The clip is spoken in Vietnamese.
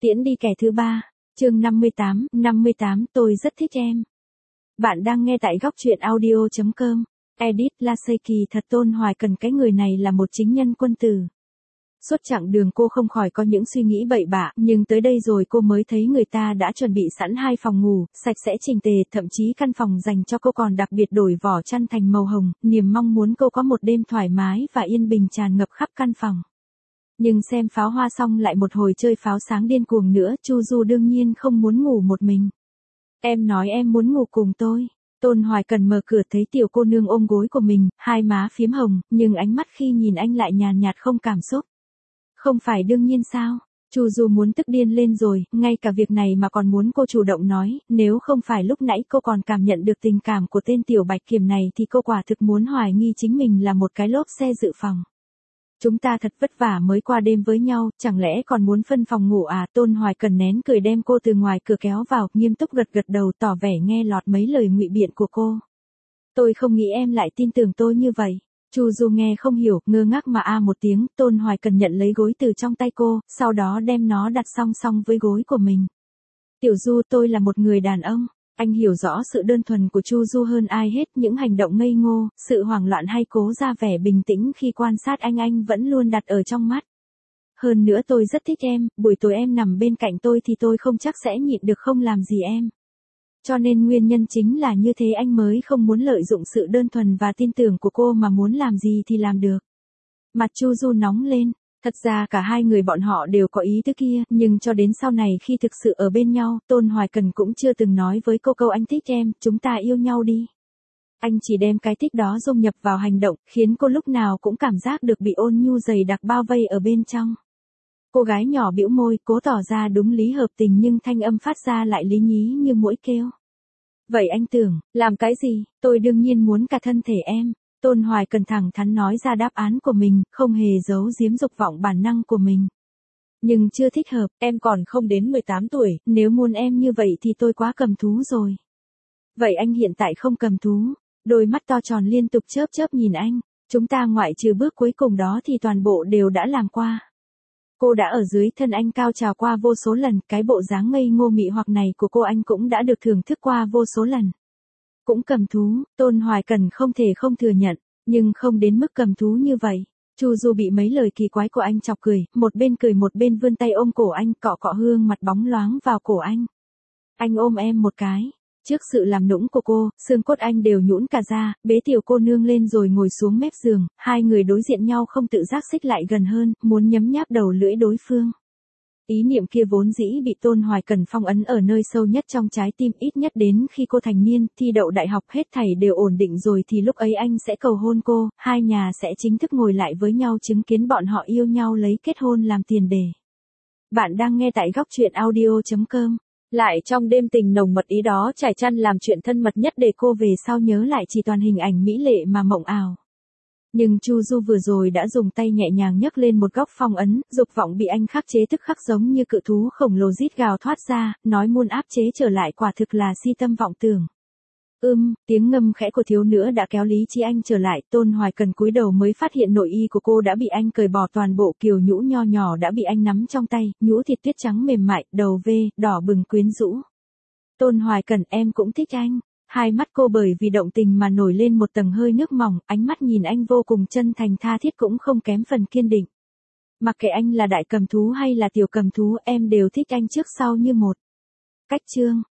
Tiễn đi kẻ thứ ba, chương 58, tôi rất thích em. Bạn đang nghe tại góc truyện audio.com. Edit Laseki thật Tôn Hoài Cần cái người này là một chính nhân quân tử. Suốt chặng đường cô không khỏi có những suy nghĩ bậy bạ, nhưng tới đây rồi cô mới thấy người ta đã chuẩn bị sẵn 2 phòng ngủ, sạch sẽ chỉnh tề, thậm chí căn phòng dành cho cô còn đặc biệt đổi vỏ chăn thành màu hồng, niềm mong muốn cô có một đêm thoải mái và yên bình tràn ngập khắp căn phòng. Nhưng xem pháo hoa xong lại một hồi chơi pháo sáng điên cuồng nữa, Chu Du đương nhiên không muốn ngủ một mình. Em nói em muốn ngủ cùng tôi. Tôn Hoài Cần mở cửa thấy tiểu cô nương ôm gối của mình, hai má phím hồng, nhưng ánh mắt khi nhìn anh lại nhàn nhạt không cảm xúc. Không phải đương nhiên sao? Chu Du muốn tức điên lên rồi, ngay cả việc này mà còn muốn cô chủ động nói, nếu không phải lúc nãy cô còn cảm nhận được tình cảm của tên tiểu bạch kiểm này thì cô quả thực muốn hoài nghi chính mình là một cái lốp xe dự phòng. Chúng ta thật vất vả mới qua đêm với nhau, chẳng lẽ còn muốn phân phòng ngủ à? Tôn Hoài Cần nén cười đem cô từ ngoài cửa kéo vào, nghiêm túc gật gật đầu tỏ vẻ nghe lọt mấy lời ngụy biện của cô. Tôi không nghĩ em lại tin tưởng tôi như vậy. Chu Du nghe không hiểu, ngơ ngác mà một tiếng. Tôn Hoài Cần nhận lấy gối từ trong tay cô, sau đó đem nó đặt song song với gối của mình. Tiểu Du, tôi là một người đàn ông. Anh hiểu rõ sự đơn thuần của Chu Du hơn ai hết, những hành động ngây ngô, sự hoảng loạn hay cố ra vẻ bình tĩnh khi quan sát anh vẫn luôn đặt ở trong mắt. Hơn nữa tôi rất thích em, buổi tối em nằm bên cạnh tôi thì tôi không chắc sẽ nhịn được không làm gì em. Cho nên nguyên nhân chính là như thế anh mới không muốn lợi dụng sự đơn thuần và tin tưởng của cô mà muốn làm gì thì làm được. Mặt Chu Du nóng lên. Thật ra cả hai người bọn họ đều có ý tứ kia, nhưng cho đến sau này khi thực sự ở bên nhau, Tôn Hoài Cần cũng chưa từng nói với cô câu anh thích em, chúng ta yêu nhau đi. Anh chỉ đem cái thích đó dung nhập vào hành động, khiến cô lúc nào cũng cảm giác được bị ôn nhu dày đặc bao vây ở bên trong. Cô gái nhỏ bĩu môi, cố tỏ ra đúng lý hợp tình nhưng thanh âm phát ra lại lý nhí như muỗi kêu. Vậy anh tưởng, làm cái gì? Tôi đương nhiên muốn cả thân thể em. Tôn Hoài Cần thẳng thắn nói ra đáp án của mình, không hề giấu giếm dục vọng bản năng của mình. Nhưng chưa thích hợp, em còn không đến 18 tuổi, nếu muốn em như vậy thì tôi quá cầm thú rồi. Vậy anh hiện tại không cầm thú. Đôi mắt to tròn liên tục chớp nhìn anh. Chúng ta ngoại trừ bước cuối cùng đó thì toàn bộ đều đã làm qua. Cô đã ở dưới thân anh cao trào qua vô số lần, cái bộ dáng ngây ngô mị hoặc này của cô anh cũng đã được thưởng thức qua vô số lần. Cũng cầm thú, Tôn Hoài Cần không thể không thừa nhận, nhưng không đến mức cầm thú như vậy. Chu Du bị mấy lời kỳ quái của anh chọc cười, một bên cười một bên vươn tay ôm cổ anh, cọ cọ hương mặt bóng loáng vào cổ anh. Anh ôm em một cái. Trước sự làm nũng của cô, xương cốt anh đều nhũn cả ra, bế tiểu cô nương lên rồi ngồi xuống mép giường, hai người đối diện nhau không tự giác xích lại gần hơn, muốn nhấm nháp đầu lưỡi đối phương. Ý niệm kia vốn dĩ bị Tôn Hoài Cần phong ấn ở nơi sâu nhất trong trái tim, ít nhất đến khi cô thành niên, thi đậu đại học hết thảy đều ổn định rồi thì lúc ấy anh sẽ cầu hôn cô, hai nhà sẽ chính thức ngồi lại với nhau chứng kiến bọn họ yêu nhau lấy kết hôn làm tiền đề. Bạn đang nghe tại góc truyện audio.com. Lại trong đêm tình nồng mật ý đó trải chăn làm chuyện thân mật nhất để cô về sau nhớ lại chỉ toàn hình ảnh mỹ lệ mà mộng ảo. Nhưng Chu Du vừa rồi đã dùng tay nhẹ nhàng nhấc lên một góc phong ấn, dục vọng bị anh khắc chế tức khắc giống như cự thú khổng lồ rít gào thoát ra, nói muốn áp chế trở lại quả thực là si tâm vọng tưởng. Tiếng ngâm khẽ của thiếu nữ đã kéo lý trí anh trở lại, Tôn Hoài Cần cúi đầu mới phát hiện nội y của cô đã bị anh cởi bỏ toàn bộ, kiều nhũ nho nhỏ đã bị anh nắm trong tay, nhũ thịt tuyết trắng mềm mại, đầu đỏ bừng quyến rũ. Tôn Hoài Cần, em cũng thích anh. Hai mắt cô bởi vì động tình mà nổi lên một tầng hơi nước mỏng, ánh mắt nhìn anh vô cùng chân thành tha thiết cũng không kém phần kiên định. Mặc kệ anh là đại cầm thú hay là tiểu cầm thú, em đều thích anh trước sau như một. Cách chương